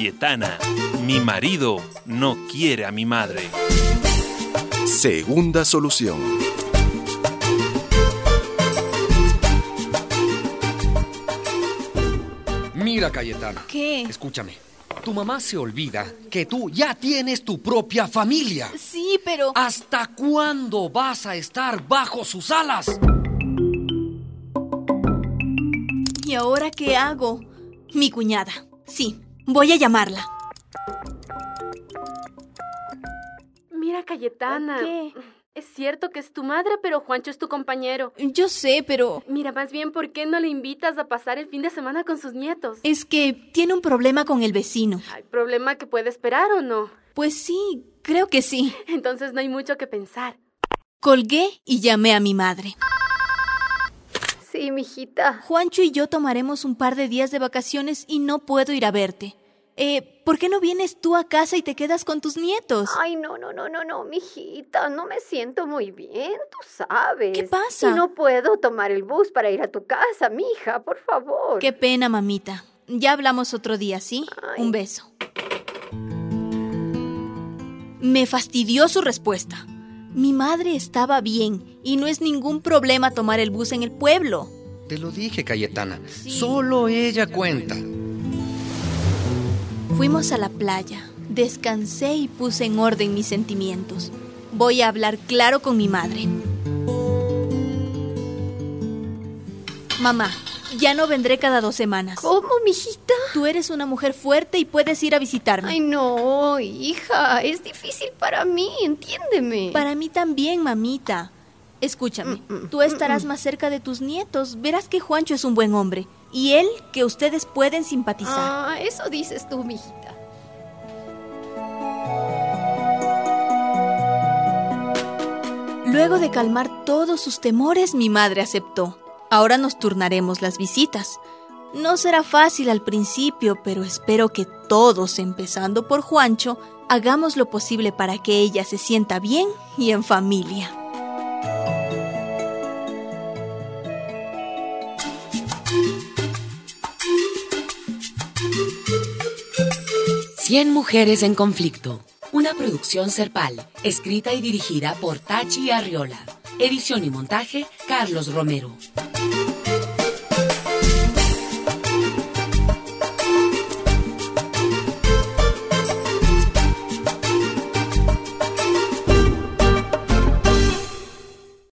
Cayetana, mi marido no quiere a mi madre. Segunda solución. Mira, Cayetana. ¿Qué? Escúchame. Tu mamá se olvida que tú ya tienes tu propia familia. Sí, pero... ¿Hasta cuándo vas a estar bajo sus alas? ¿Y ahora qué hago? Mi cuñada. Sí, voy a llamarla. Mira, Cayetana. ¿Qué? Es cierto que es tu madre, pero Juancho es tu compañero. Yo sé, pero... Mira, más bien, ¿por qué no le invitas a pasar el fin de semana con sus nietos? Es que tiene un problema con el vecino. ¿Hay problema que puede esperar o no? Pues sí, creo que sí. Entonces no hay mucho que pensar. Colgué y llamé a mi madre. Sí, mijita. Juancho y yo tomaremos un par de días de vacaciones y no puedo ir a verte. ¿Por qué no vienes tú a casa y te quedas con tus nietos? Ay, no, mijita, no me siento muy bien, tú sabes. ¿Qué pasa? Y no puedo tomar el bus para ir a tu casa, mija, por favor. Qué pena, mamita. Ya hablamos otro día, ¿sí? Ay. Un beso. Me fastidió su respuesta. Mi madre estaba bien y no es ningún problema tomar el bus en el pueblo. Te lo dije, Cayetana. Sí. Solo ella cuenta. Fuimos a la playa, descansé y puse en orden mis sentimientos. Voy a hablar claro con mi madre. Mamá, ya no vendré cada 2 semanas. ¿Cómo, mijita? Tú eres una mujer fuerte y puedes ir a visitarme. Ay, no, hija, es difícil para mí, entiéndeme. Para mí también, mamita. Escúchame, tú estarás más cerca de tus nietos. Verás que Juancho es un buen hombre. Y él, que ustedes pueden simpatizar. Ah, eso dices tú, mijita. Luego de calmar todos sus temores, mi madre aceptó. Ahora nos turnaremos las visitas. No será fácil al principio, pero espero que todos, empezando por Juancho, hagamos lo posible para que ella se sienta bien y en familia. Cien mujeres en conflicto. Una producción Serpal, escrita y dirigida por Tachi Arriola. Edición y montaje, Carlos Romero.